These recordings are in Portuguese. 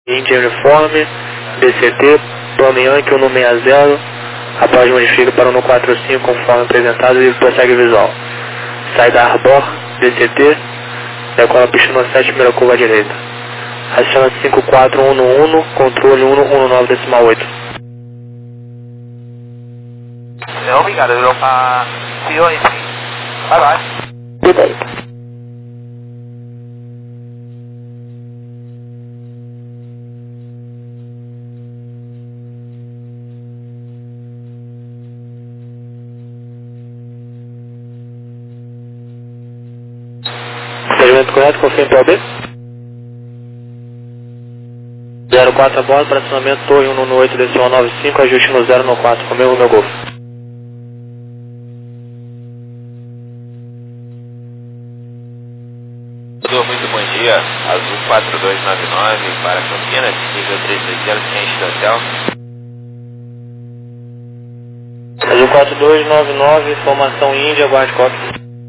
Índia Uniforme, DCT, plano Yankee 160, após modifica para 145 conforme apresentado e prossegue visual. Sai da Arbor, DCT, decola pista 7, primeira curva à direita. Aciona 5411, controle 119,8. Obrigado, see you in. Bye bye. Good day. Segmento correto, confirme para B. 04 a bordo, para acionamento Torre 118, decimal 95, ajuste no 0 no 4, comigo meu Golfo. Muito bom dia, Azul 4299 para Campinas, nível 320, ciente do hotel. Azul 4299, formação Índia, guarde cópia.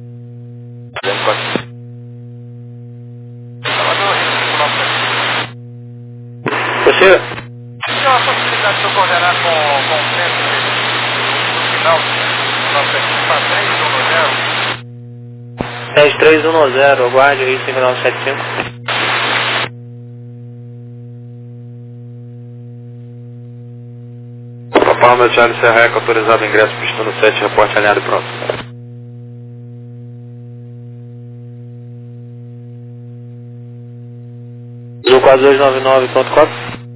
Você? Tem uma possibilidade de eu coordenar com o centro no final do nosso equipe para 10310, aguarde aí 5975. Palma Charlie Serra, autorizado ingresso, pista no 7, reporte alinhado e pronto. Azul 4299, ponto cópia.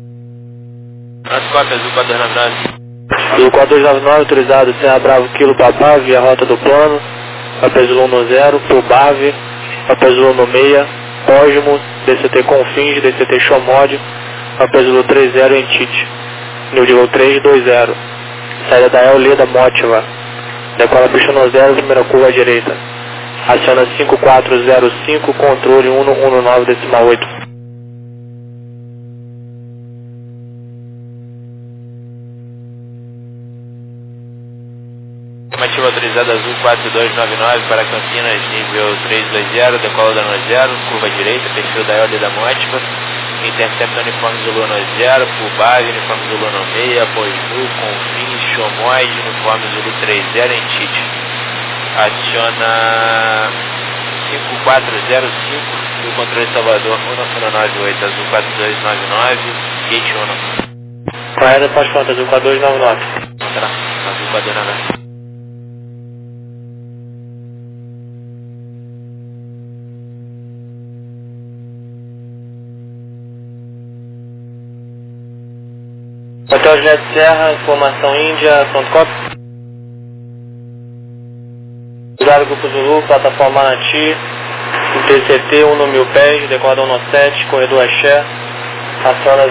Cópia Azul 4299. Azul 4299, autorizado Serra Bravo Kilo Papá, via rota do plano, papel Zulu no 0, por Bave, papel Zulu no 6, Osmo, DCT Confins, DCT Shomod, papel Zulu 30 em Tite, nível de voo 320, saída da El Leda Motiva, decola pista no 0, primeira curva à direita, aciona 5405, controle 119,8. Estimativa autorizada Azul 4299 para Campinas, nível 320, decola da no 0, curva direita, perfil da L da Mótica, intercepta uniforme Zulu no 0, Pubave, uniforme Zulu no 6, Apoiu, Confins, Chomoide, uniforme Zulu 30 em Tite. Aciona 5405 do controle Salvador 1198, Azul 4299, gate 1. Correto, pode conta, Azul 4299. Azul 4299. Hotel Juliette Serra, informação Índia, pronto cópia. Usado Grupo Zulu, plataforma Anati, TCT 1 no 1000 pés, decola 17, corredor Axé, aciona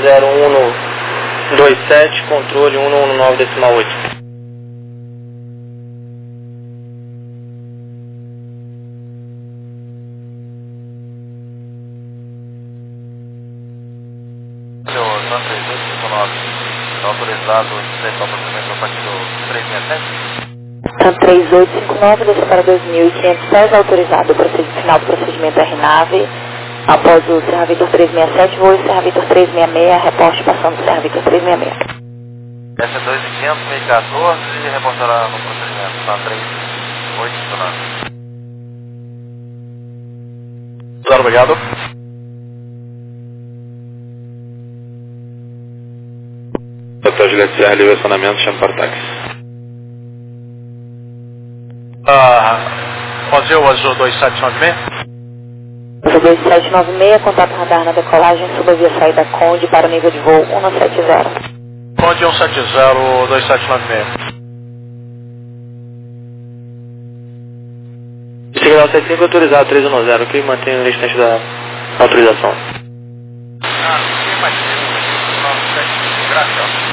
0127, controle 119,8. Autorizado o apartamento a partir do 367? Então, 3859, desce para 2.500 pés, autorizado o final do procedimento R-Nave, após o Serra Vitor 367, voo Serra Vitor 366, reporte passando Serra Vitor 366. Essa é 2500, 2014 e reportará no procedimento, tá 3859. Claro, obrigado. Hotel Juliette Serra, livre acionamento, chama para táxi. Pode ser o Azul 2796? Azul 2796, contato radar na decolagem, suba via saída Conde para o nível de voo 170. Conde 170, 2796. Signal 75 autorizado 310, ok? Mantém o restante da autorização. Tem mais 97, graças.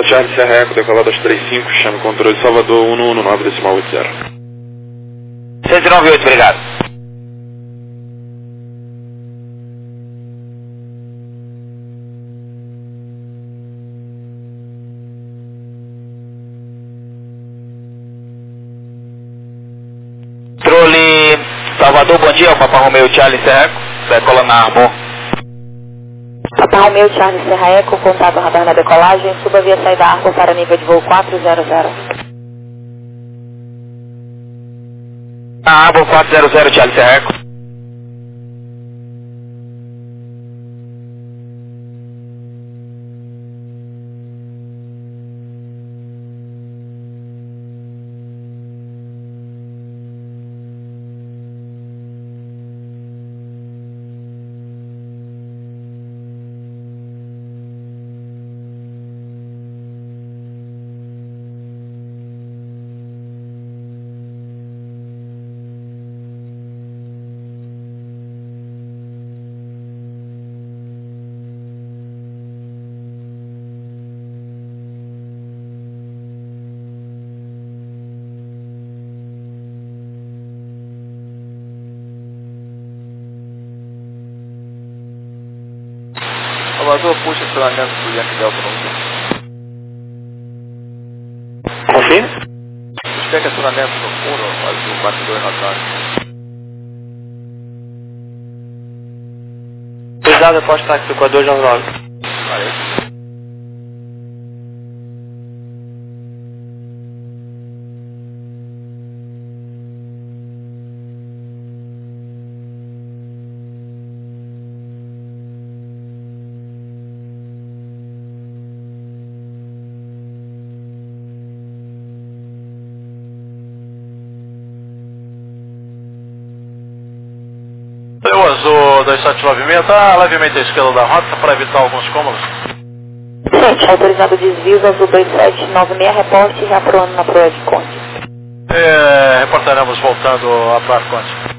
Charlie Serra Eco, decolado às 3:05, chame controle Salvador 119,80. 198, obrigado. Controle Salvador, bom dia, Papa Romeo Charlie Serra Eco, decola na Arbor. Papa Romeo Charlie Serra Eco, contato radar na decolagem, suba via saída Arbor para nível de voo 400. Na Arbor 400, Charlie Serra Eco. Salvador, puxa acionamento do Yankee Delta 1. Confirme. Espera acionamento no 1, azul 42 notado. Autorizado, reporte táxi 4299. Parece. O azul 2796 está levemente à esquerda da rota para evitar alguns cômodos. Gente, autorizado desvios azul 2796, reporte já pro ano na proa de Conde. Reportaremos voltando a Praia Conde.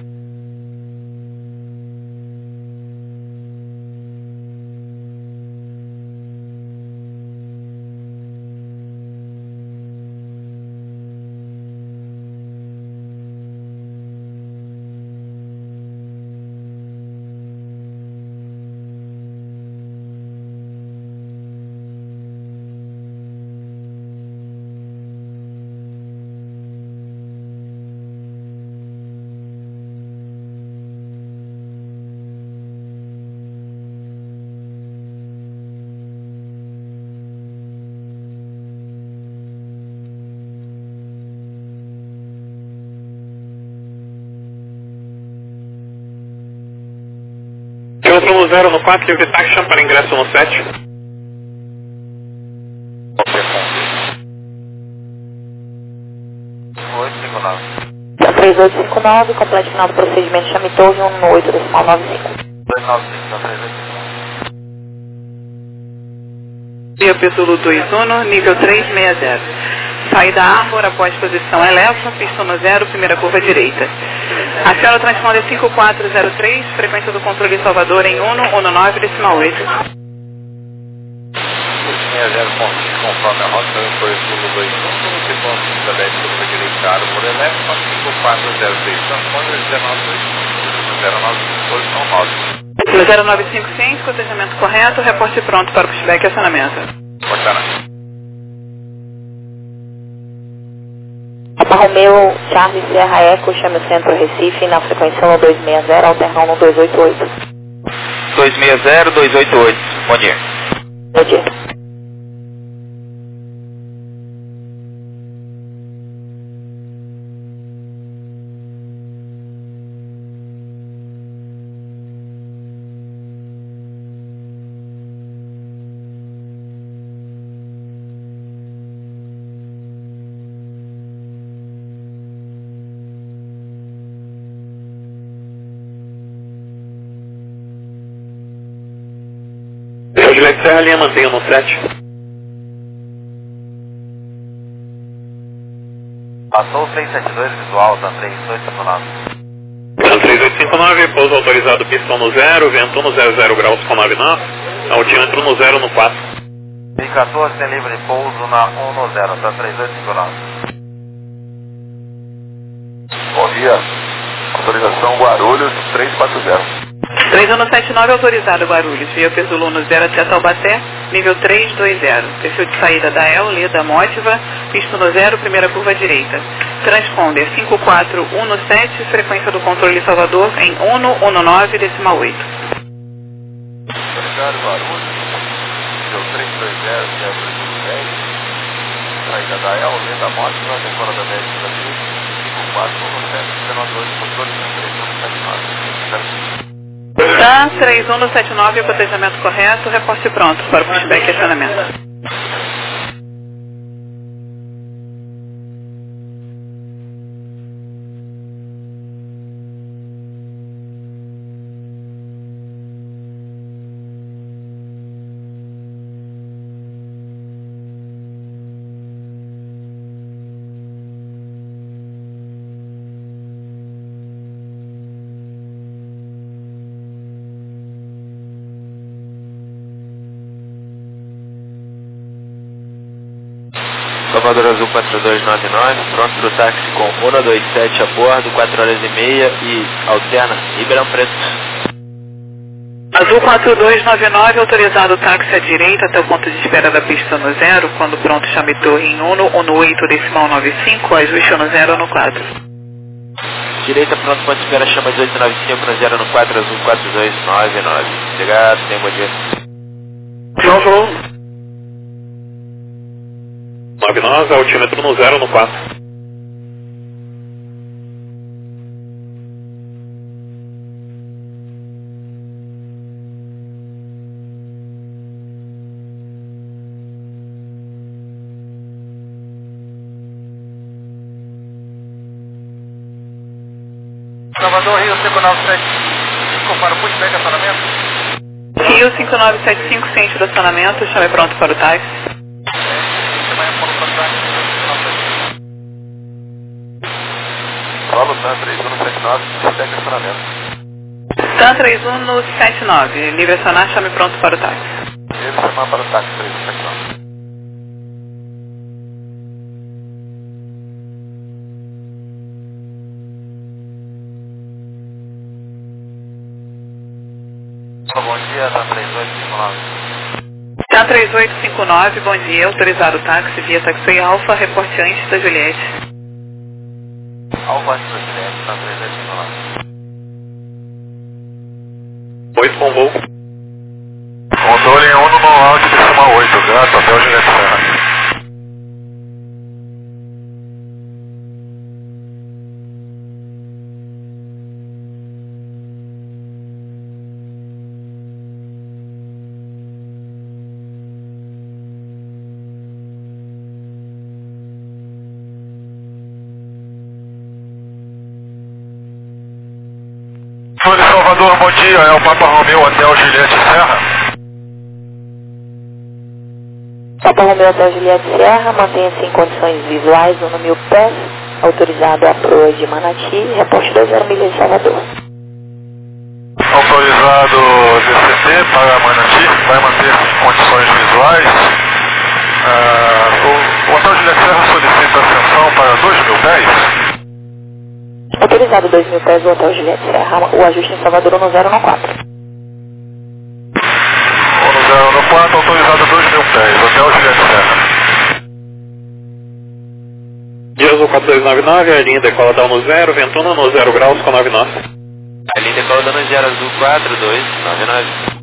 Quilômetro no 0 no 4, livre taxa para ingresso no 7. Da 3859, complete final do procedimento, chame torre 118,95. 295. Via Petulo 21, nível 360. Saída Arbor após posição eleva, pista no 0, primeira curva direita. Aciona o transponder 5403, frequência do controle Salvador em 119,8. 60, conforme a rota, foi o sul 21, no segundo da 10 curva direita, Arbor eleva, 5403, transponder 19, posição 9. No 0955, escotejamento correto, reporte pronto para o pushback e acionamento. Cortana. Papa Romeo Charlie Serra Eco, chame o centro Recife na frequência 1260, alternando no 288. 260, 288, bom dia. Bom dia. Juliette Serra, linha mantenha no 7. Passou o 372 visual, da 3859. 3859, pouso autorizado, pistão no 0, vento no 00 graus com 9 nós, altímetro no 0 no 4. I-14 tem livre pouso na 10, tá 3859. Bom dia. Autorização Guarulhos 340. 3179 autorizado Guarulhos, via Perzulu no 0 até Taubaté, nível 320. Perfil de saída da El, Leda Mótiva, pista no 0, primeira curva direita. Transponder 5417, frequência do controle Salvador em 119,8. Autorizado Guarulhos, nível 320, 010. Saída da El, Leda Mótiva, decora da 10 Brasil, 5417, 198, controle 3179. TAM 3179, acotejamento correto, reporte pronto para o pushback e acionamento. Salvador Azul 4299, pronto para o táxi com 127 a bordo, 4h30 e alterna Ribeirão Preto. Azul 4299, autorizado o táxi à direita até o ponto de espera da pista no 0, quando pronto chame torre em 118,95, ajuste no 0 no 4. Direita pronto, ponto de espera, chama de 895 no 0 no 4, Azul 4299. Obrigado, tenha bom dia. João 99, altímetro no 0 no 4. Salvador, Rio 5975 para o pushback acionamento. Rio 5975, centro do acionamento, chame pronto para o táxi. Solo TAM 3179, pushback acionamento. TAM 3179, livre acionar, chame pronto para o táxi. Ele chamar para o táxi 3179. Bom dia, TAM 3859. TAM 3859, bom dia, autorizado o táxi via Taxi Alfa, reporte antes da Juliette. Alfa antes da Juliette, TAM 3859. 8 com voo. Controle em 1 no áudio de cima 8, gato, até o Juliette Serra. Folha de Salvador, bom dia, é o Papa Romeu Hotel Juliette Serra. Papa Romeu Hotel Juliette Serra, mantenha-se em condições visuais, 1.000 pés, autorizado a proa de Manati, reporte 20 milhas de Salvador. Autorizado DCT para Manati, vai manter-se em condições visuais. O Hotel Juliette Serra solicita ascensão para 2.000 pés. Autorizado 2.000 pés do Hotel Juliette Serra, o ajuste em Salvador no 0 no 4. No 0 no 4, autorizado 2.000 pés, Hotel Juliette Serra. Dia Azul 4299, a linha decola down no 0, Ventuna no 0 graus com 9 nós. A linha decola dando 0 Azul 4299.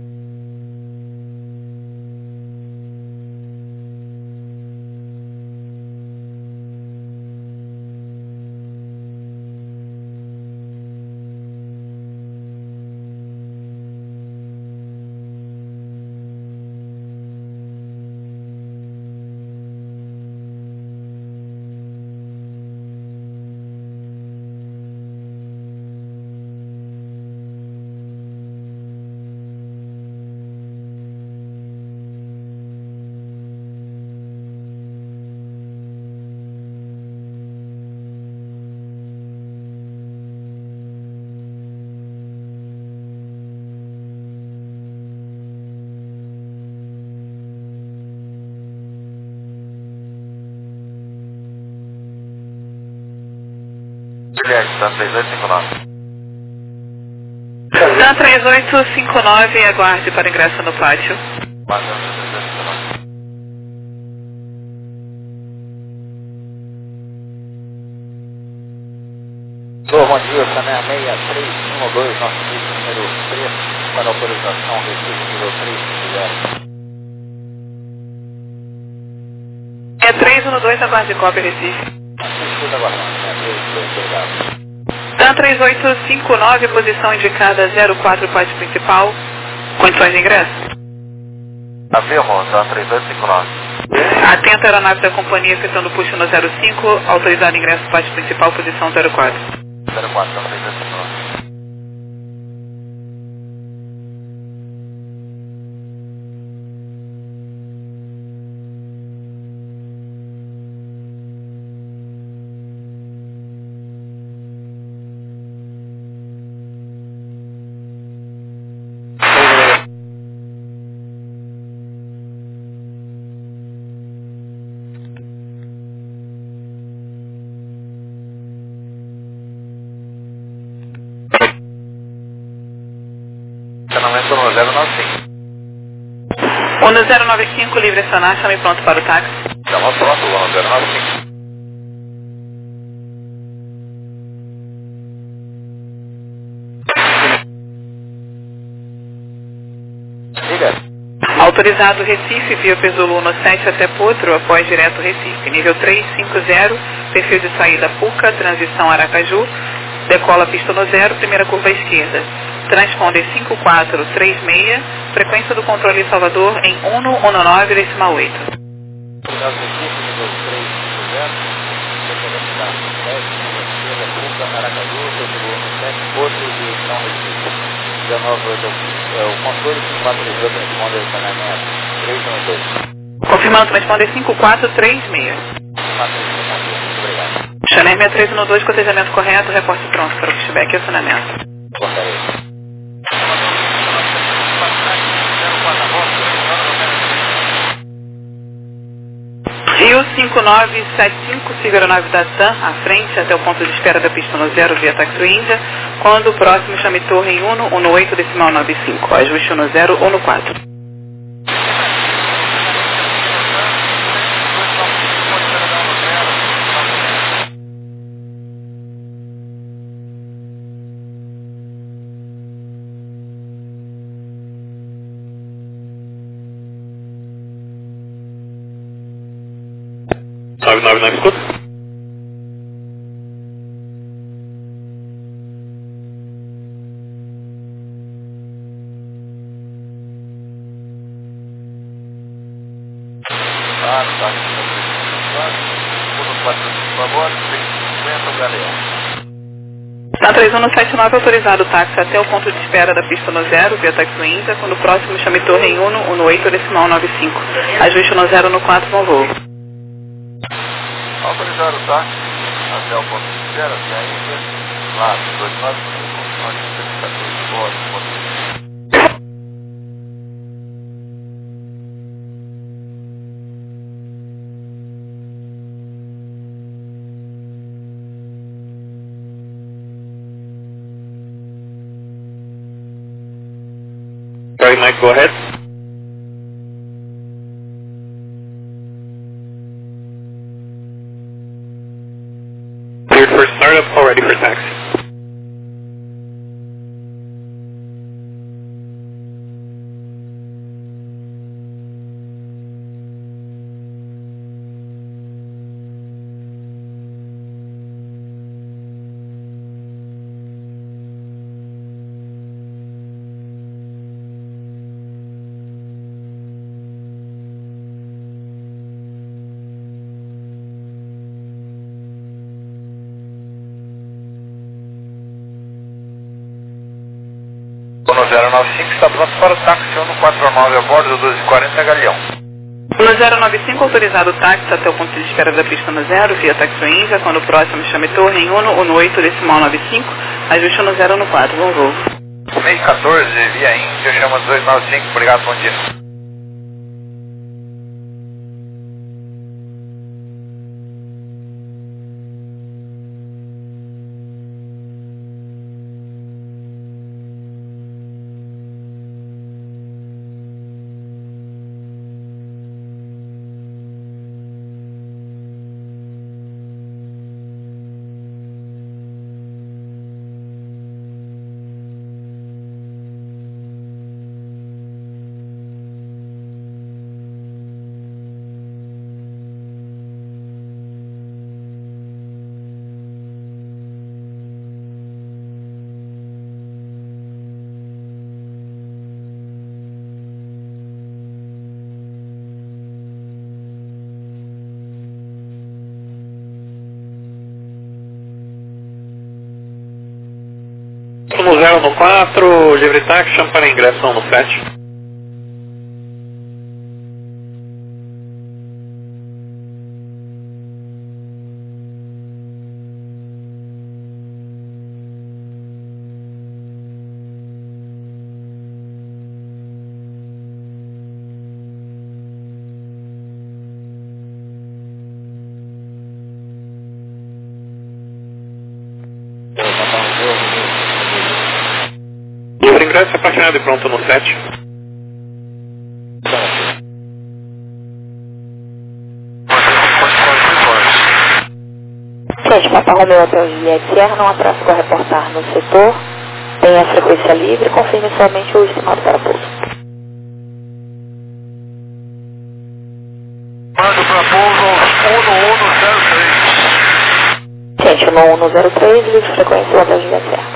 Juliette, tá 3859. TAM 3859, aguarde para ingresso no pátio. Passando 3859. Bom dia, Sané 6312, nosso vídeo número 3, para autorização Recife nível 3, É 312, aguarde cópia Recife. escuta aguardando, né? 312, obrigado. TAM 3859, posição indicada 04, pátio principal. Condições de ingresso? Afirmo, tá 3859. Atenta a aeronave da companhia, efetuando push no 05, autorizado ingresso pátio principal, posição 04. 04, tá 3859. Estacionamento no 095. 1095, livre acionar, chame pronto para o táxi. Estamos pronto, no 095. Diga. Autorizado Recife, via Pesulu no 7 até Potro, após direto Recife. Nível 350, perfil de saída Puca, transição Aracaju, decola pista no 0, primeira curva à esquerda. Transponder 5436, frequência do controle Salvador em 119,8. Obrigado, Recife, nível 350, velocidade 10, esquerda, Puca, Aracaju, Pesulu no 7, outro direção Recife. 19, o controle 5432, transponder saneamento 312. Confirmando, transponder 5436. Muito obrigado. Chanel 6312, cotejamento correto, reporte pronto para o pushback e acionamento. Portaria. Rio 5975, siga a aeronave da TAM à frente até o ponto de espera da pista no 0 via Taxi Índia. Quando o próximo, chame torre em 118 decimal 95. Ajuste no 0 ou no 4. Escuta. Na 3179, autorizado o táxi até o ponto de espera da pista no 0 via Taxi Índia. Quando o próximo, chame torre em 118 decimal 95. Ajuste no 0 no 4, bom voo. Autorizar o táxi até o ponto de espera, que ainda lá, 295, onde você está de boa, Sorry, Mike, go ahead. Cleared for startup, all ready for taxi. No 095 está pronto para o táxi 149 a bordo do 1240 Galeão. No 095, autorizado o táxi até o ponto de espera da pista no 0 via Taxi Índia. Quando o próximo, chame torre em 118 decimal 95. Ajuste no 0 no 4, bom voo. 614 via Índia, chama 295, obrigado, bom dia. vento no 0 no 4, livre táxi, chama para ingressão no 7. Livre ingresso, apaixonado e pronto no 7. Gente, Papa Romeu Hotel Juliette Sierra, não há tráfego a reportar no setor. Tem a frequência livre, confirme somente o estimado para pouso. Mando para pouso 1103. Gente, no 1103, livre frequência do Hotel Juliette Sierra.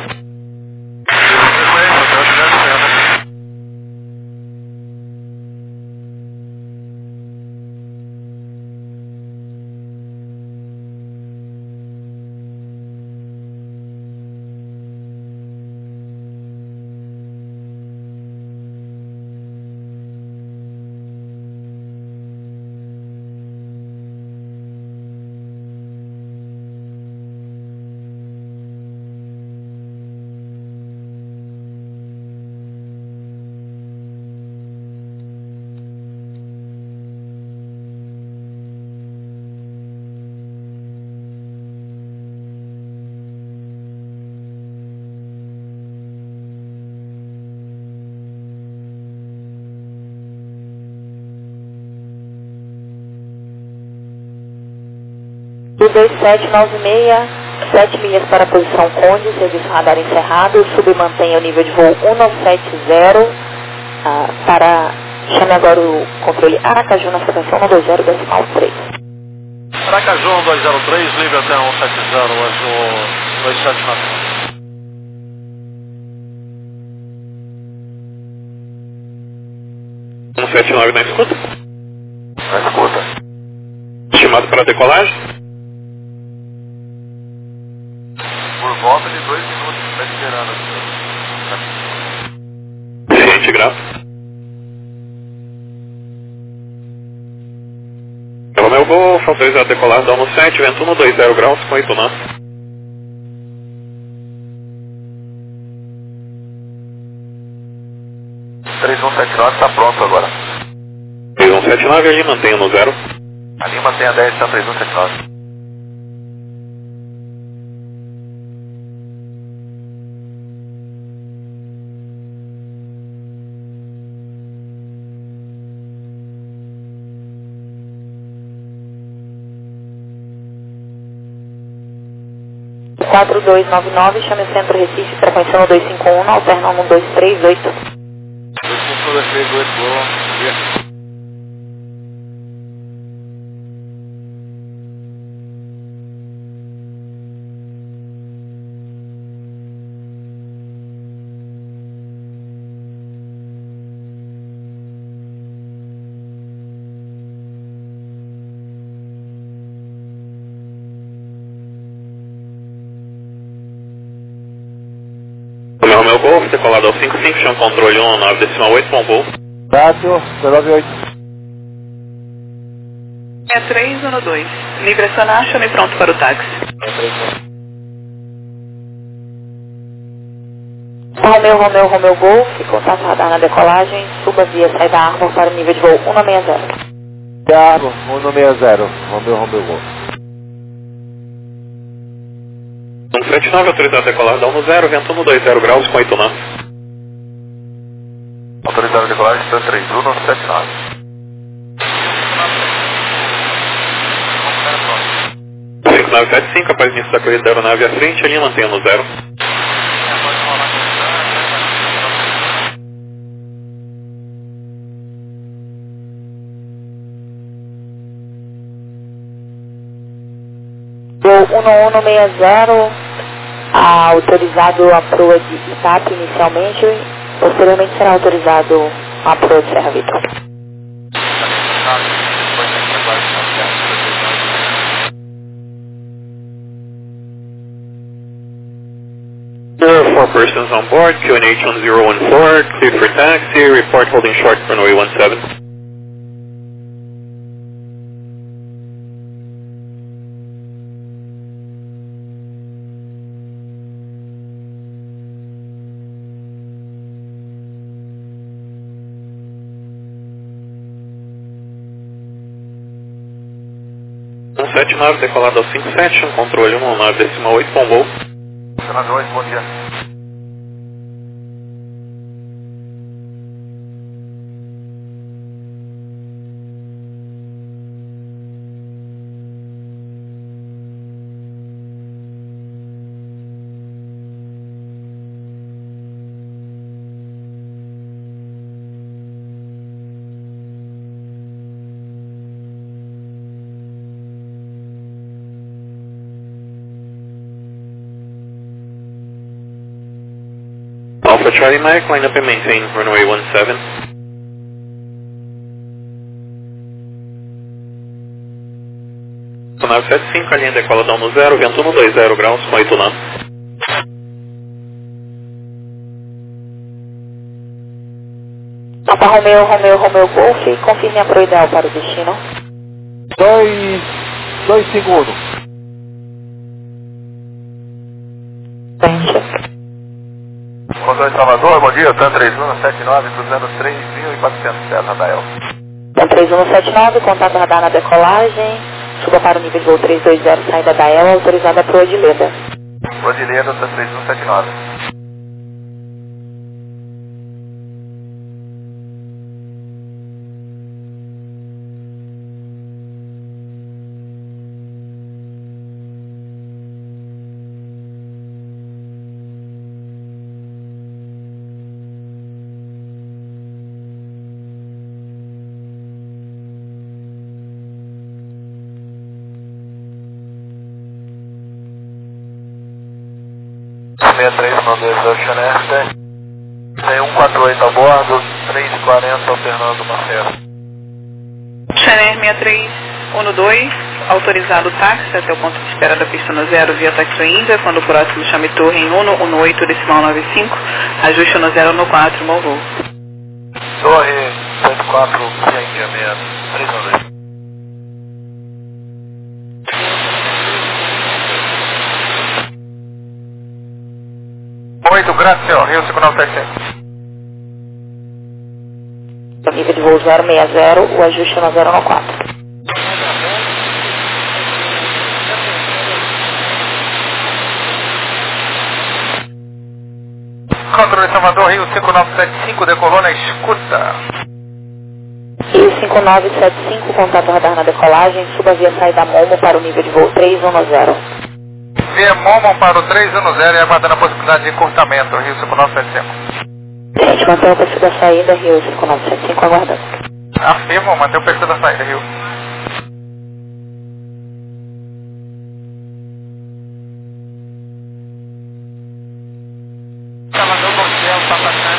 Do 2796, 7 milhas para a posição Conde, serviço radar encerrado, submantenha o nível de voo 1970, chame agora o controle Aracaju na frequência 120,3. Aracaju 203, livre até 170, azul 279. Um 79 na escuta? Na escuta. Estimado para decolagem? Por volta de 2 minutos, está esperando aqui. Ciente, grato. Romeu Golf, autorizado a decolar, dá no 7, vento 120 graus, com 8 nós. O 3179 está pronto agora. 3179, ali mantenha no 0. Ali mantém a 10, está 3179. O 4299, chame o Centro Recife, frequência 1251, alterna 1238. 1238, bom dia. Romeu Golf, decolado ao 55, chama controle 19,8, bom voo. Tátil, 98. 6312. Livre acionar, chame pronto para o táxi. Romeu Golf, contato radar na decolagem, suba via saída Arbor para o nível de voo 160. Thiago, 160, Romeu Golf. 179, autorizado a decolar, dá 10, vento 120 graus, com 8 nós. Autorizado a decolagem, está 3179. 5975, após início da corrida da aeronave à frente, a linha mantenha no 0. Voo 1160, autorizado a proa de ITAP inicialmente, posteriormente será autorizado a proa de Serra Vitor. Air 4 persons on board, QNH 1014, cleared for taxi, report holding short for runway 17. Um 79, decolado ao 57, controle 119,8, bom voo. 198, bom dia. Alpha Charlie Mike, line up and maintain runway 17. Sonave 75, a linha decola down no 0, vento 120 graus, com 8 nós. Papa Romeo Golf, confirme a pro ideal para o destino. 251. Controle Salvador, bom dia, TAN 3179, cruzando 3.400 pés, Radael. TAN 3179, contato radar na decolagem, suba para o nível de voo 320, saída da EL, autorizada para o Odileda. Odileda, TAN 3179. Ocean Air, tem 148 a bordo, 340 alternando Marcelo. Ocean Air 6312, autorizado o táxi até o ponto de espera da pista no 0 via Taxi Índia, quando o próximo chame torre em 118,95, ajuste no 0 no 4, bom voo. Torre 104, via Índia 312. Graças, Rio 5975. Nível de voo 060, o ajuste no 0 no 4. Controle Salvador, Rio 5975, decolou na escuta. Rio 5975, contato radar na decolagem, suba via saída Momo para o nível de voo 310. Via Momo para o 310 e aguardando a possibilidade de encurtamento, Rio 5975. A gente mantém o perfil da saída, Rio 5975, aguardando. Afirmo, mantém o perfil da saída, Rio. Salvador, bom dia, o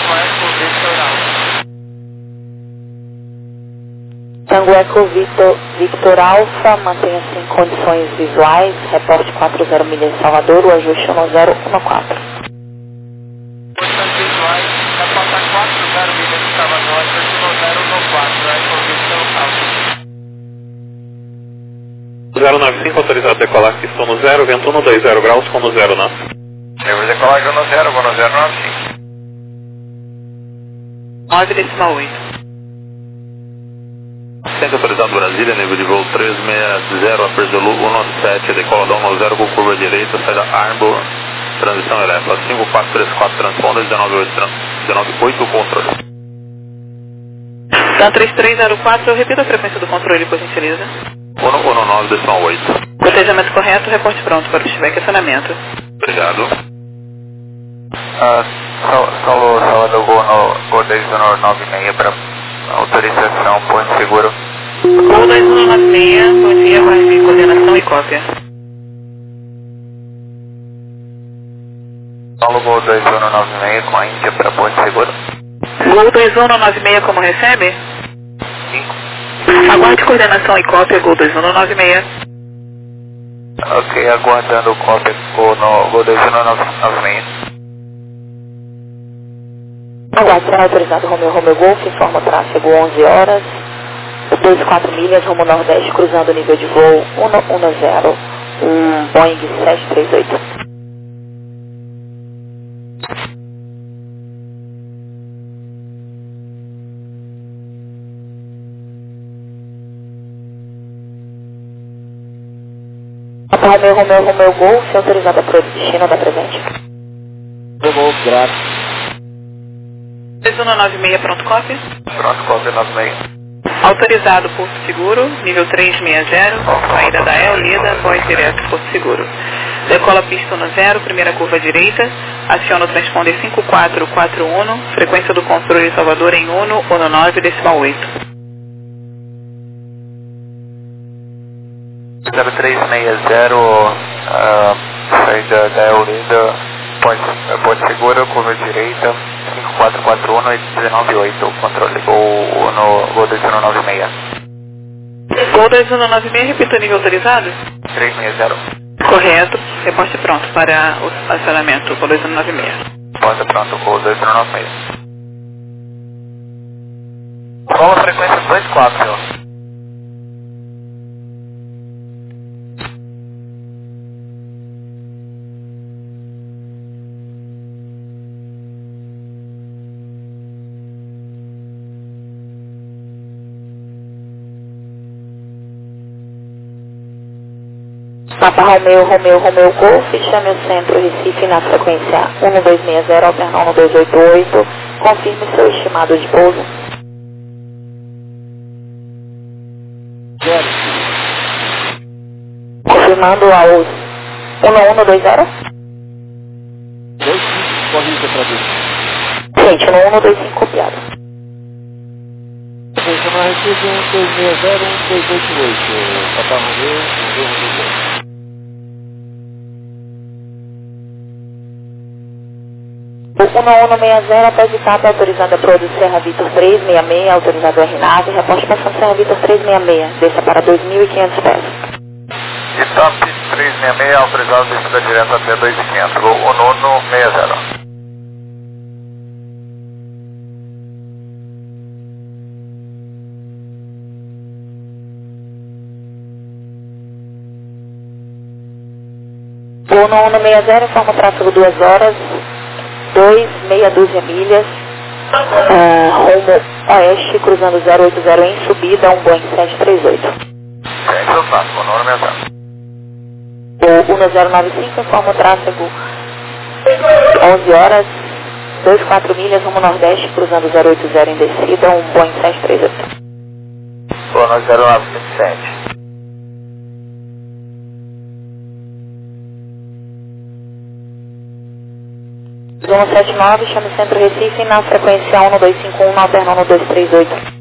Tango Eco Victor Alpha, mantenha-se em condições visuais, reporte 40 milhas de Salvador, o ajuste no 014. Condições visuais, reporta 40 milhas de Salvador, ajuste no 014, Eco Victor Alpha. 095, autorizado decolar, que estou no 0, vento 120 graus, com no 0 nós. Eu vou decolar no 0, vou no 095. 9,8. Centro autorizado Brasília, nível de voo 360, Aperzelu 197, decola down no 0 com curva direita, saída Arbor, transição eleva, 5434 transponder, 198 controle. TAN 3304, repita a frequência do controle, por gentileza. 119,8. Cotejamento correto, reporte pronto para o feedback e acionamento. Obrigado. Salvador, vou no Gol 1096 para autorização, ponto seguro. Gol 2196, bom dia, aguarde coordenação e cópia. Paulo, Gol 2196 com a Índia para ponto seguro. Gol 2196, como recebe? 5. Aguarde coordenação e cópia, Gol 2196. Ok, aguardando cópia Gol 2196. Aguarde, será autorizado Romeo Golf, informa o tráfego 11 horas, 24 milhas, rumo nordeste, cruzando o nível de voo 110, Boeing 738. Romeo Golf, autorizada para o destino da presente. Golf, grátis. 3196, pronto, cópia. Pronto, cópia 96. Autorizado Porto Seguro, nível 360, saída da El Lida, voz direto Porto Seguro. Decola pista 10, primeira curva direita, aciona o transponder 5441, frequência do controle Salvador em 119,8. 0360, saída da El Lida, Porto Seguro, curva direita, 5441 e 198, controle Gol 2196. Gol 2196, repita o nível autorizado? 360. Correto, reposte pronto para o acionamento, Gol 2196. Reposta pronto, Gol 2196. Qual a frequência 24, senhor? Papa Romeo Golf, chame o centro Recife na frequência 1260, alternando 1288, confirme seu estimado de pouso. Confirmando aos 1120. 25, corrija para ver. Gente, 1125 copiado. Você não recebe 1260, 1288, Papa Romeo Golf. O 1160 após etapa autorizada para o Serra Vitor 366, autorizado RNAV, reposte passando Serra Vitor 366, desça para 2.500 pés. Etapa 366, autorizado descida direta até 2.500, Gol 1160. O 1160 informa o tráfego 2 horas, meia dúzia milhas, rumo oeste, cruzando 080 em subida, Boeing 738. Seu tráfego, 1160. O 1095 informa o tráfego 11 horas, 24 milhas, rumo nordeste, cruzando 080 em descida, Boeing 738. Boa, 0927. 179, chame o centro Recife na frequência 1251, alternando 238.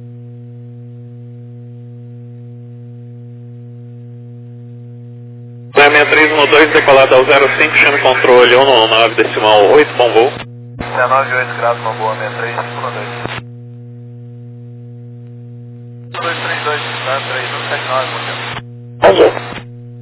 Zé 6312, decolado ao 05, chame controle 119,8, bom voo. 198 graus, uma boa, 6312. 232, 3179, bom dia. Bom dia.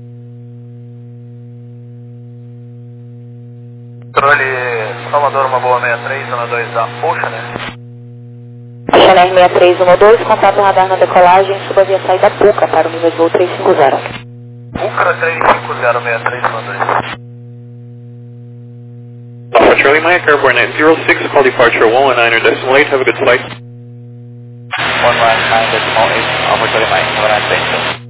Controle Salvador, uma boa 63, zona 2 da Ocean Ocean 6312, contato radar na decolagem, suba via saída Puca para o nível de voo 350. Puca 350, 63, zona 2. Alpha Charlie Mike, Airborne 906, call departure 119.8, have a good flight. 119.8, Alpha Charlie Mike, have a nice day.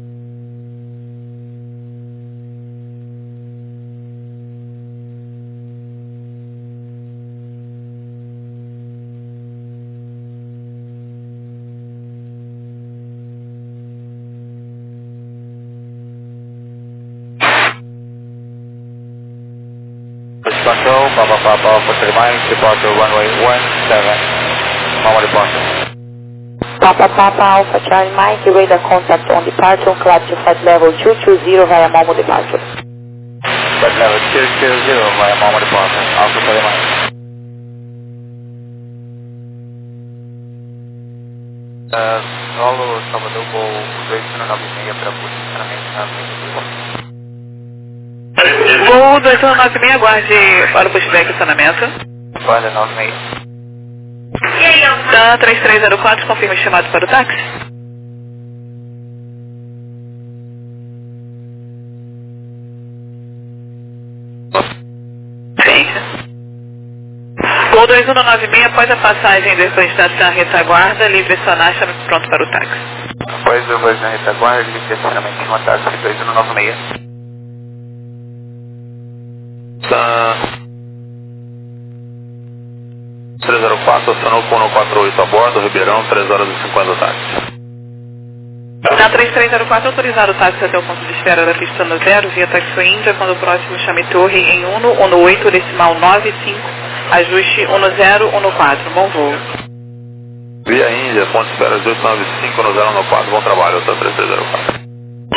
Control, Papa, Alpha Charlie Mike, departure runway 17, normal departure. Papa, Alpha Charlie Mike, radar contact on departure, cloud to flight level 220 via Momo departure. Flight level 220 via Momo departure, Alpha Charlie Mike. Solo Salvador, Gol 2196 para posicionamento na frente. Gol 2196, aguarde para o pushback e acionamento. Guarda 96. TAM 3304, confirma o chamado para o táxi. Gol 2196, após a passagem depois da TAM retaguarda, livre estacionar, chame pronto para o táxi. Após o voz da retaguarda, livre estacionamento em uma táxi 2196. TAM 304, acionou com 148 a bordo, Ribeirão, 3 horas e 50 da tarde. Na 3304, autorizado o táxi até o ponto de espera da pista no 0, via Taxi Índia, quando o próximo chame torre em 118, decimal 95, ajuste 1014, bom voo. Via Índia, ponto de espera 1895, no 014, bom trabalho, TAM 3304.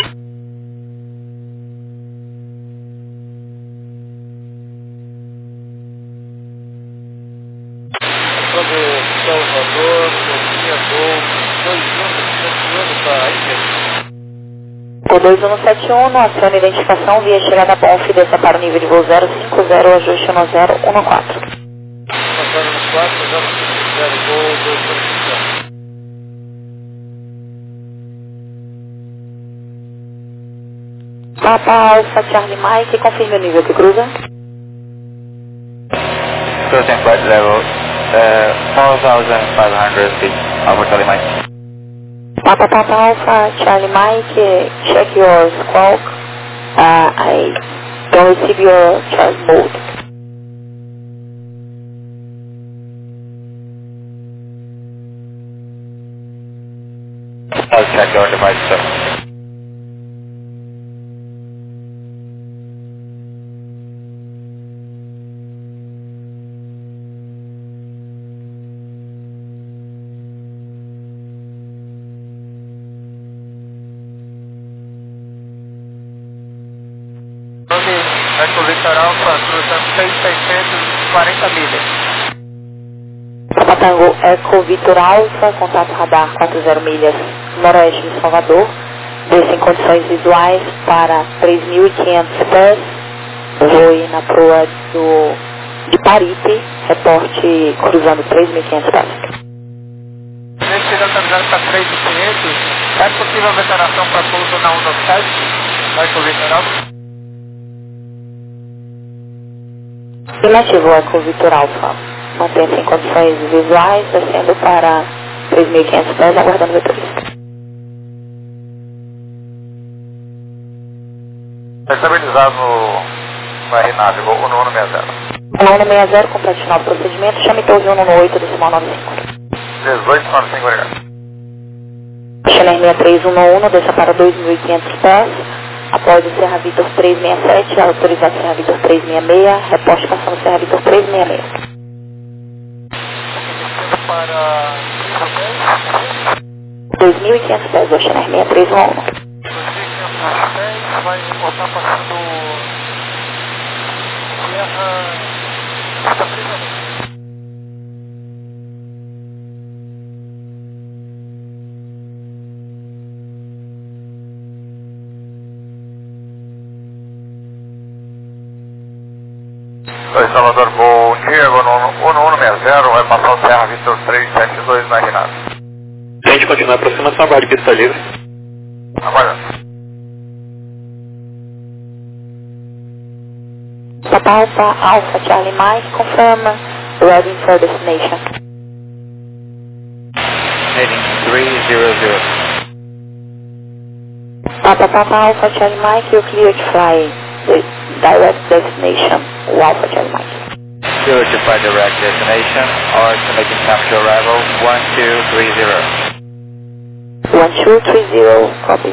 Salvador, Sofia, Gol 2171 para Índia. Gol 2171, aciona identificação via chegada Bonf, desça para o nível de voo 050, ajuste 1014. Passando no 4, 050, Gol 2150. Papa Alpha Charlie Mike, confirme o nível que cruza. Cruising flight level 4,500 feet, Alpha Charlie Mike. Papa Alpha Charlie Mike, check your squawk. I don't receive your charge mode. I'll check your device, sir. Eco Litoral, cruzando 640 milhas. Papa Tango Eco Vitor Alpha, contato radar 40 milhas noroeste de Salvador, desce em condições visuais para 3.500 pés, voe na proa de Paripe, reporte cruzando 3.500 pés. Nesse autorizado para 3.500, é possível veteração para pouso na 197, Eco Litoral? Afirmativo, Eco Vitor Alpha. Mantenha-se em condições visuais, descendo para 3.500 pés, aguardando o vetorista. Estabilizado no RNAV, no 160. 160, complete final do procedimento, chame torre 118, decimal 95. 1895, obrigado. Channel 6311, desça para 2.500 pés. Após o Serra Vitor 367, autorizado Serra Vitor 366, reporte passando Serra Vitor 366. Para 2.500 pés, o Channel 6311. 2.500 pés, vai botar passando Serra Vitor. Oi, Salvador, bom dia, vou no 160, vai passar o Serra Vitor 372 na RNAV. A gente continua a aproximação, aguarde que está livre. Aguardando. Papa Alpha Charlie Mike, confirm ready for destination. Heading 300. Papa Alpha Charlie Mike, you're clear to fly the direct destination, Alpha Charlie Mike. Clear to fly direct destination, or to making temperature arrival 1230. 1230, copy.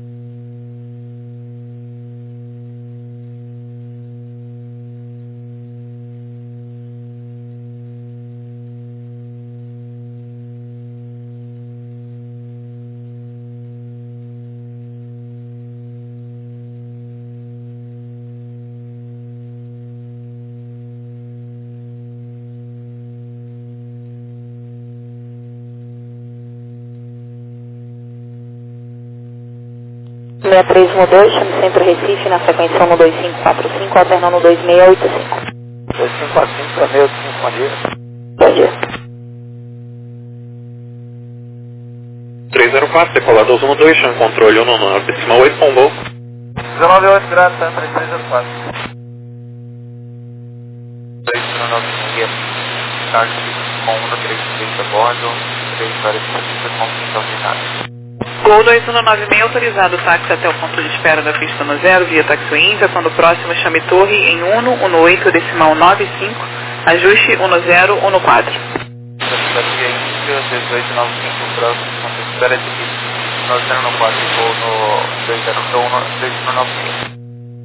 Chame 6312, chame Centro Recife na sequência 12545, alternando 2685. 2545 para 65, bom dia. Bom dia. 304, decolar 212, chama controle 19, decima 8, com voo. 198 graus, 3304. 219, táxi com 1330 a bordo, 3 horas e 30 com 5 terminado. Gol 2196, autorizado o táxi até o ponto de espera da pista no 0, via Taxi Índia, quando próximo chame torre em 118, decimal 95, ajuste 10, 14. Taxi Índia, 1895, próximo ponto de espera de 1014, voo no 2196.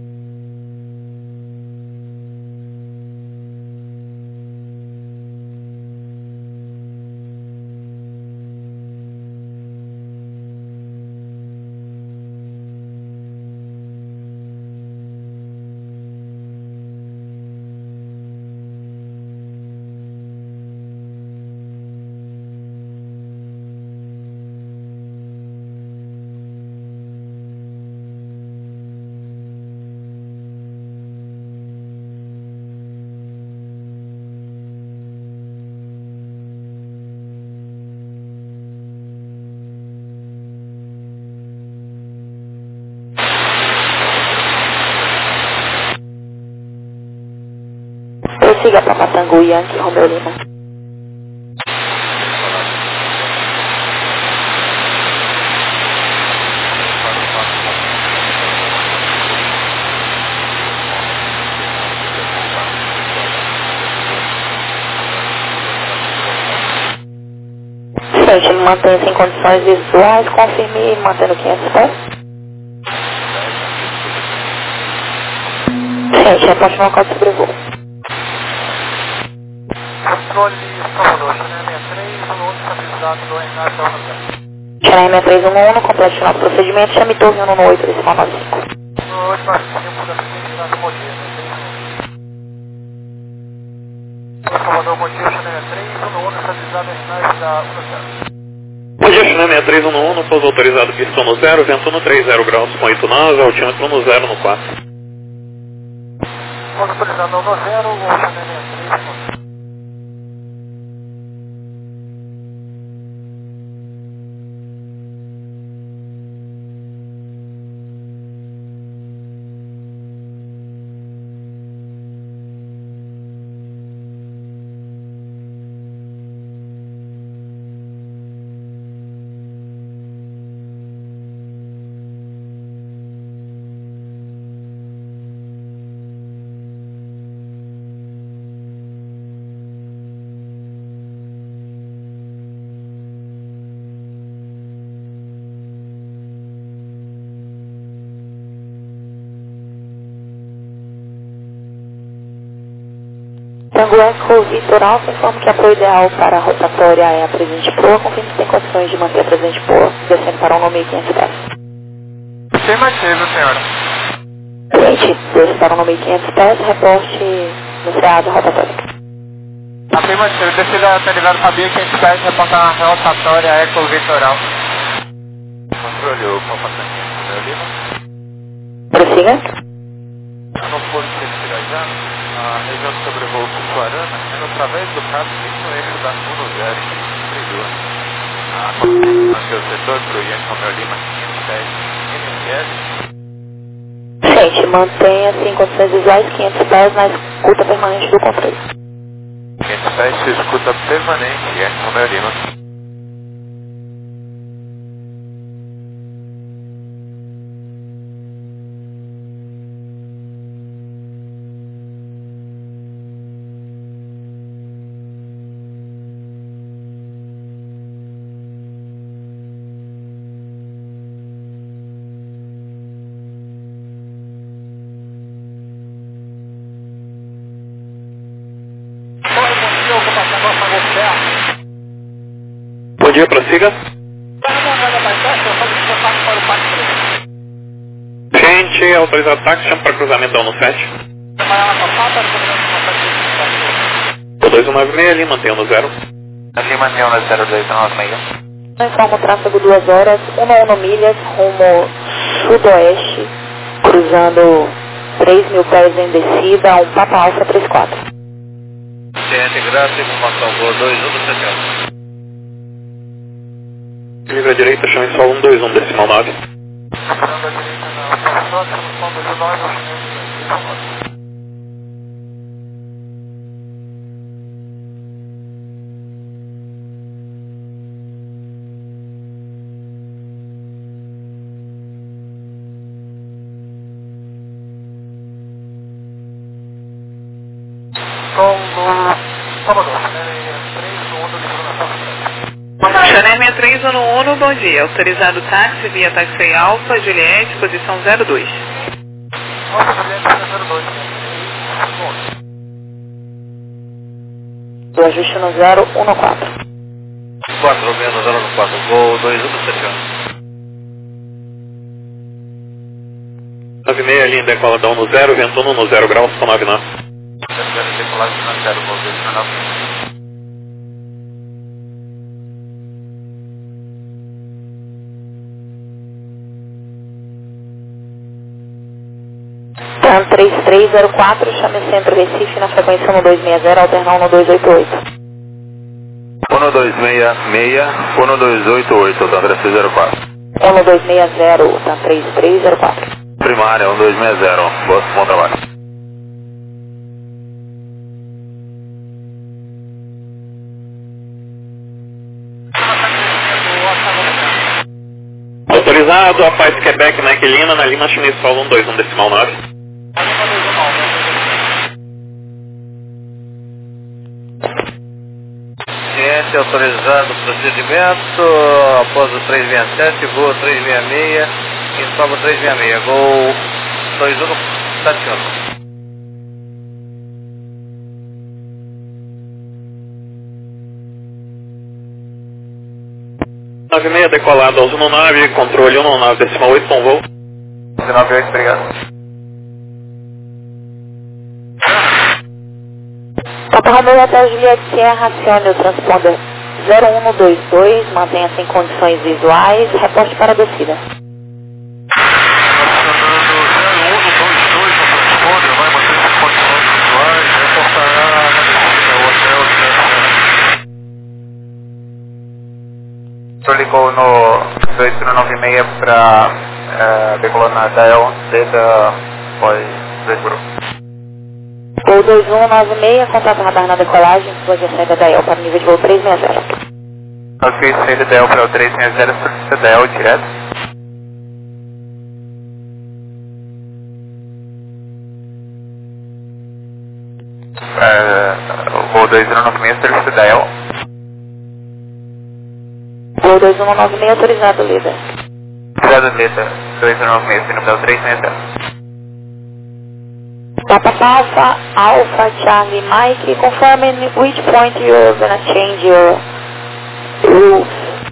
Prossiga para Patangu, Yankee, Romeu Lima. Gente, mantenha-se em condições visuais, confirme mantendo 500 pés. Gente, reporte no local de sobrevoo. Controle Salvador, Xané 63, o outro estabilizado do Renato da Unidade. Xané 6311, complete final do procedimento, chame torre 118, decimal 95. No 8 para 5 da Unidade do Modir, Salvador, Modir, Xané 63, o outro estabilizado em Renato da Unidade. Bom dia, China 6311, pouso autorizado pistão no 0, vento no 30 graus com 89, altímetro no 0 no 4. Pouso autorizado no 0, o Xané 63. Tango Eco Vitor Alfa informa que a proa ideal para a rotatória é a presente proa, confirma que tem condições de manter a presente proa descendo para 1.500 pés. Afirmativo, senhora. Cliente, desce para 1.500 pés, reporte no CA da rotatória. Afirmativo, descida até elevado para 1.500 pés, reportar na rotatória Eco Vitor Alfa. Controle o comportamento do meu Lima. Prossiga. No posto de Pirajá, a região de sobrevoo Suarana é através do cabo no eixo da 10 32. No seu setor para o Yankee Romeu Lima 510 MMS. Gente, mantenha-se em condições visuais 500 pés na escuta permanente do controle. 500 pés, se escuta permanente, Yankee Romeu Lima. Bom dia, prossiga. Gente, autorizado táxi, chama para cruzamento no 7. O 2196, Lima, mantenha no 0. Lima, mantenha no 0296. Informa o tráfego 2 horas, 1 milhas, rumo sudoeste, cruzando 3.000 pés em descida, um Papa Alfa 34. Ciente, graças, informação, voo 2170. Livre à direita, chame solo 121, decimal 9. Entrando à direita na aviação, transponder de 9 ao decimal 9. Chanel 6311, bom dia. Autorizado táxi via táxi Alfa, Juliette, posição 02. Do ajuste no 014. 4 Romeo 014, voo 21 do 71. 96, linha decoladão no 0, vento 1 no 0 graus, com 9 nós. Decolagem na 0, voo 219. TAM 3304, chame Centro Recife na frequência 1260, alternal 1288. 1266, 1288, TAM 3304. 1260, TAM 3304. Primária, 1260, bom trabalho. Autorizado, a Paz Quebec, Maquilina, na Lima Chinês Sol 121, decimal 9. Ciência, autorizado procedimento, após o 367, voo 366, em Salvo 366, voo 2171. 96, decolado aos 19, controle 119, decimal 8, bom voo. 198, obrigado. Papa Romeo Hotel Juliette Sierra, acione o transponder 0122, mantenha-se em condições visuais, reporte para a descida. O senhor ligou no 2196 para decolar na Dial Zeta, pode seguro. Voo 2196, contato radar na decolagem, sua saída da IEL para o nível de voo 360. Ok, saída Dial para o 360, solicita Dial direto. Voo 2196, solicita Dial. Voo 2196, autorizado, líder. Obrigado, Leta. 2196, indo para o 360. Papa Alpha, Alpha Charlie Mike, confirming which point you're gonna change your rules.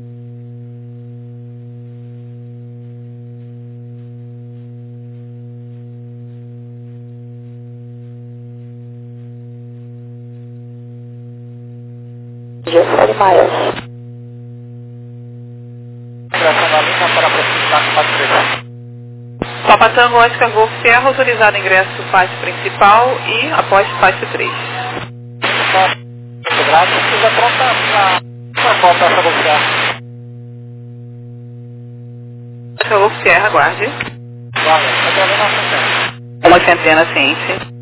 Just 40 miles. Papa Tango Oscar Golf Sierra, autorizado ingresso faixa principal e após faixa 3. Obrigado, precisa pronta para volta essa Golf Sierra. Oscar Golf Sierra, aguarde. Guarda, está gravando uma centena. Uma centena, sim.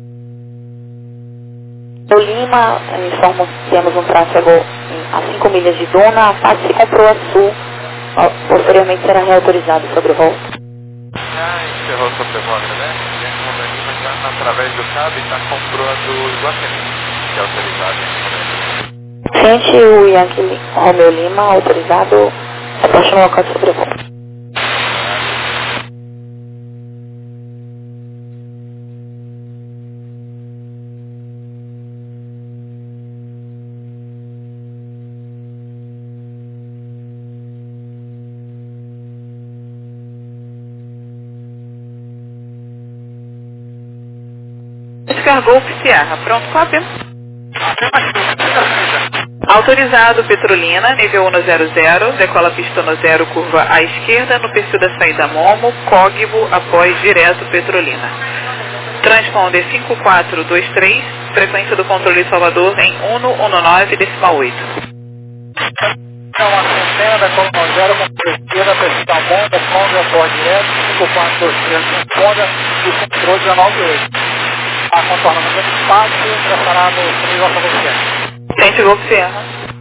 No Lima, informo que temos um tráfego a 5 milhas de Duna, a parte se comprou a sul, posteriormente será reautorizado sobre o voo. Já encerrou sua pergunta, né? Nesse momento já através do cabo está comprando o Iguatemi, que é autorizado nesse momento. Ciente o Yankee Romeo Lima, autorizado, abaixo no local de sobrevoo. Oscar Golf Sierra, pronto, cópia. Autorizado Petrolina, nível 100, decola pista no 0, curva à esquerda, no perfil da saída Momo, Cógbo, após direto Petrolina. Transponder 5423, frequência do controle Salvador em 119, decimal 8. Então, a centena decola 90 com esquerda, precisa monta, Conga, apoio direto, 5423, responda e controle 198. A contornando do espaço, ingressará no 3 Alfa Golf Sierra. Frente Golf Sierra.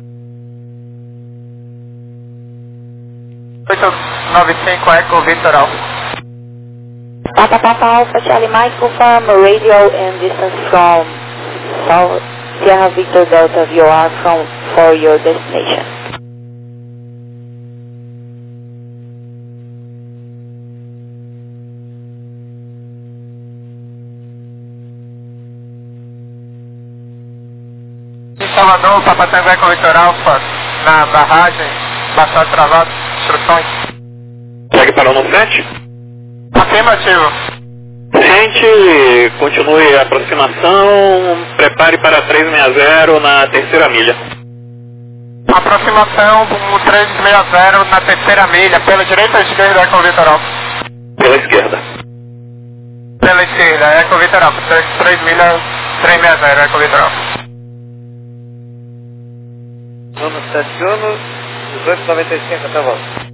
895 Eco Victor Alpha. Papa Papa Alpha Charlie Mike, confirm radial and distance from South Sierra Victor Delta VOR for your destination. Em Salvador, Papa Tango Eco Victor Alpha, na barragem, bastante travado, instruções. Segue para o 17? Afirmativo. Gente, continue a aproximação, prepare para 360 na terceira milha. Aproximação 360 na terceira milha, pela direita ou esquerda, Eco Victor Alpha? Pela esquerda. Pela esquerda, Eco Victor Alpha, 3 milhas, 360, Eco Victor Alpha. Zona 71, 1895, até a volta.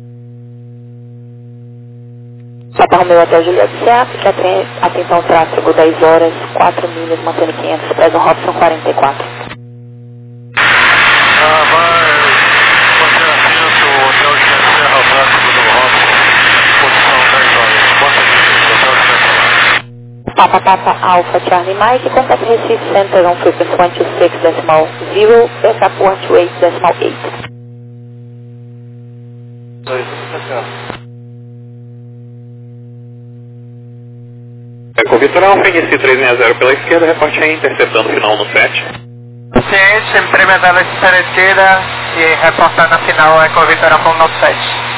Papa Romeo Hotel Juliette Serra, fique atento ao tráfego 10 horas, 4 milhas, mantendo 500 pés, Robson 44. Vai manter atento o Hotel Juliette Serra, o tráfego do Robson, posição 10 horas. Bota aqui, Hotel Juliette Serra. Papa Papa Alpha Charlie Mike, contact Recife Center on frequency 126.0, backup 128.8. 2, Eco Victor Alpha, inicie 360 pela esquerda, reporte aí, interceptando o final no 7. Ciente, 360 pela esquerda e reportar na final Eco Victor Alpha no 7.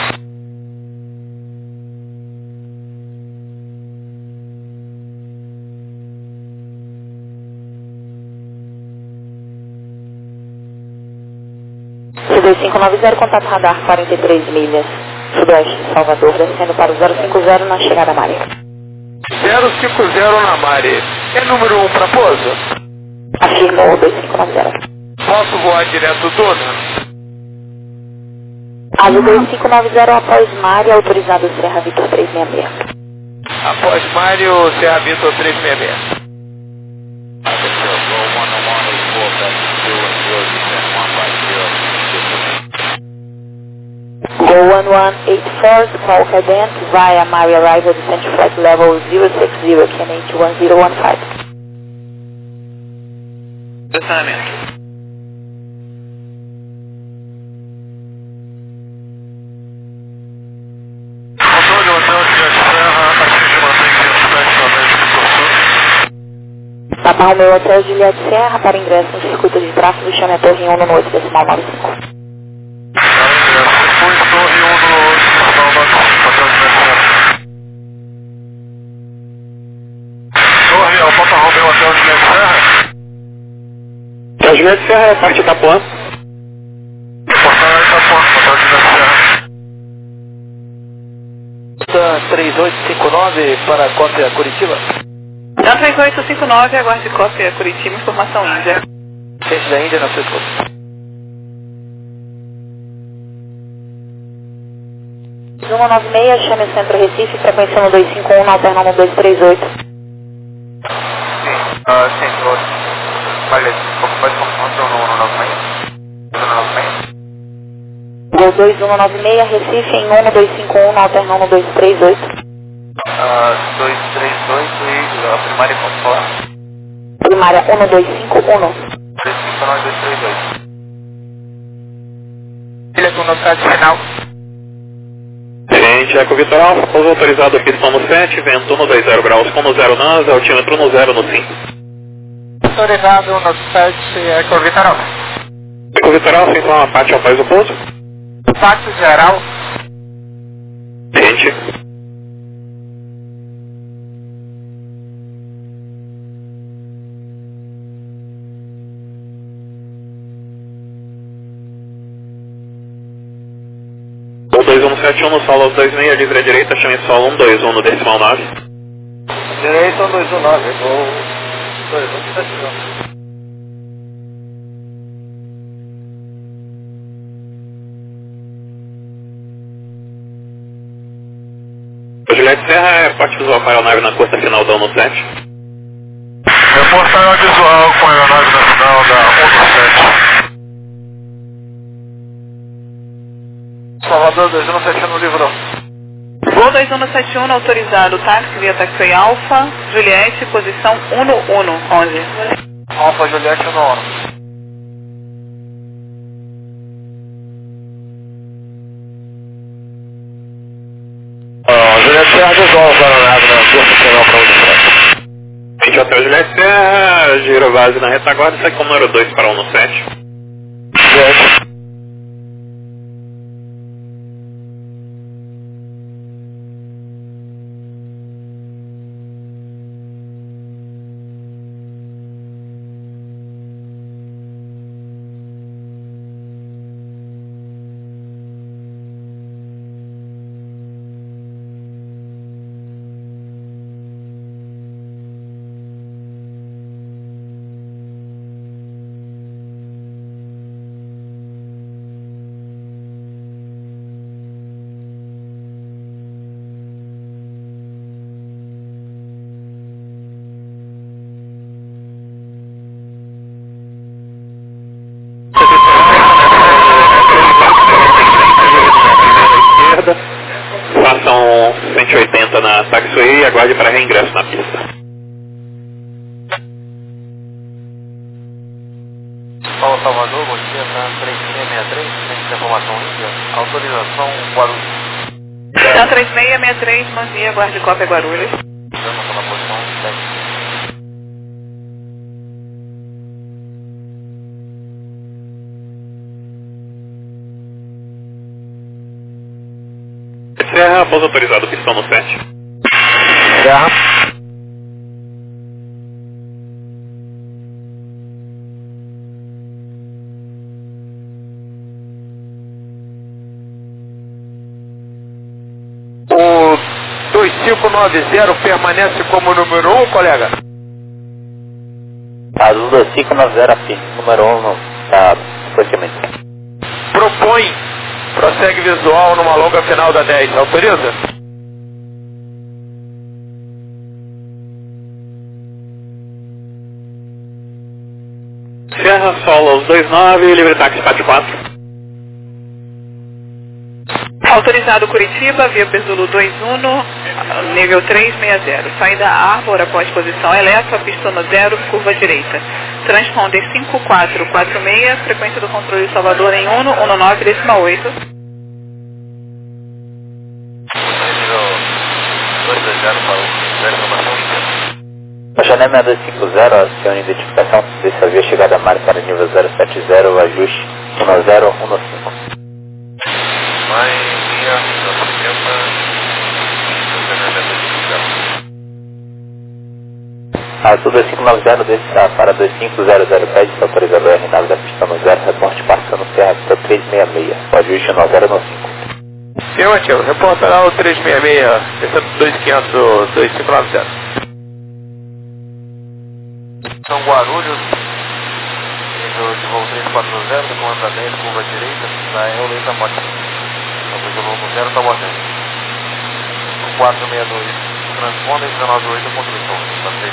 C2590, contato radar 43 milhas, sudoeste de Salvador, descendo para o 050 na chegada à Maria. 050 na Mari. É número 1 para pouso? Afirmou 2590. Posso voar direto Duna? Asa 2590 após Mari, autorizado Serra Vitor 366. Após Mário, Serra Vitor 366. Go 1184, call cadence via Mari arrival descent flight level 060, QNH 1015. Estacionamento. Controle Hotel Juliette Serra, atinge mantém 500 pés na média de torção. Papa Romeo Hotel Juliette Serra, para ingresso no circuito de tráfego, chame a torre 1 no 8.95. Depois torre 1 no 8.95, Hotel Juliette Serra. Torre ao Papa Romeo Hotel Juliette Serra. Hotel Juliette Serra é parte Itapuã. Portal Itapuã, Hotel Juliette Serra. 3859 para cópia Curitiba. Já 3859, aguarde cópia Curitiba, informação Índia. Gente da Índia na sua escuta. Zuma 96, chame o Centro Recife, frequência no 251, na alterna no 238. Sim, sim, vale, pode confirmar no 96. Gol 2196, Recife em 1 no 251, na alterna no 238. 238 e a primária pode falar? Primária 1251. 259, 238. Ilha com novidade final. Gente, Eco Victor Alpha, pouso autorizado pistão no 7, vento no 20 graus com no 0 NAS, altímetro no 0 no 5. Autorizado no 7, Eco Victor Alpha. Eco Victor Alpha, então a parte após o pouso. Parte geral. Gente. Gol 2171 no solo aos 26, livre à direita, chame solo 121 no decimal 9. Direita 219, vou 2171. Juliette Serra, reporte visual com a aeronave na costa final da 17. Reportar visual com a aeronave na final da 17. Salvador 2171 livrou. Voo 2171 autorizado, táxi via taxi Alfa, Juliette, posição 1111. Alfa Juliette 11. Juliette Serra visual com a aeronave na costa final para 17. 20 Hotel Juliette Serra, giro base na retaguarda, sai com o número 2 para 17. Juliette. Façam 180 na taxiway e aguarde para reingresso na pista. Paulo Salvador, bom dia, tá 3663, tem informação índia, autorização Guarulhos. Tá 3663, bom dia, guarde cópia Guarulhos. Estamos na posição 7. Serra, pouso autorizado, pistão no 7. Serra. O 2590 permanece como número 1, colega? Azul 2590 aqui, número 1 não está praticamente. Propõe, prossegue visual numa longa final da 10, autoriza? Serra, Solos 29, livre táxi 44. Autorizado Curitiba, via Pesulo 21, nível 360. Saída Arbor após posição elétrica, pista no 0, curva direita. Transponder 5446, frequência do controle de Salvador em 119,8. Paixané 6250, acione identificação desse avião chegada a mar para nível 070, ajuste 1015. Azul 2590 desce para 2500, pede seu autorizador RNAV da pista no 0, reporte passando Serra pista 366, o ajuste 1015. Senhor Matheus, reportará o 366, descendo 2500, 2590. São Guarulhos, nível de voo 340, comanda 10, curva direita, da Euleta Mote. Depois do voo 0, tá botando. 462, transponder 198, construção.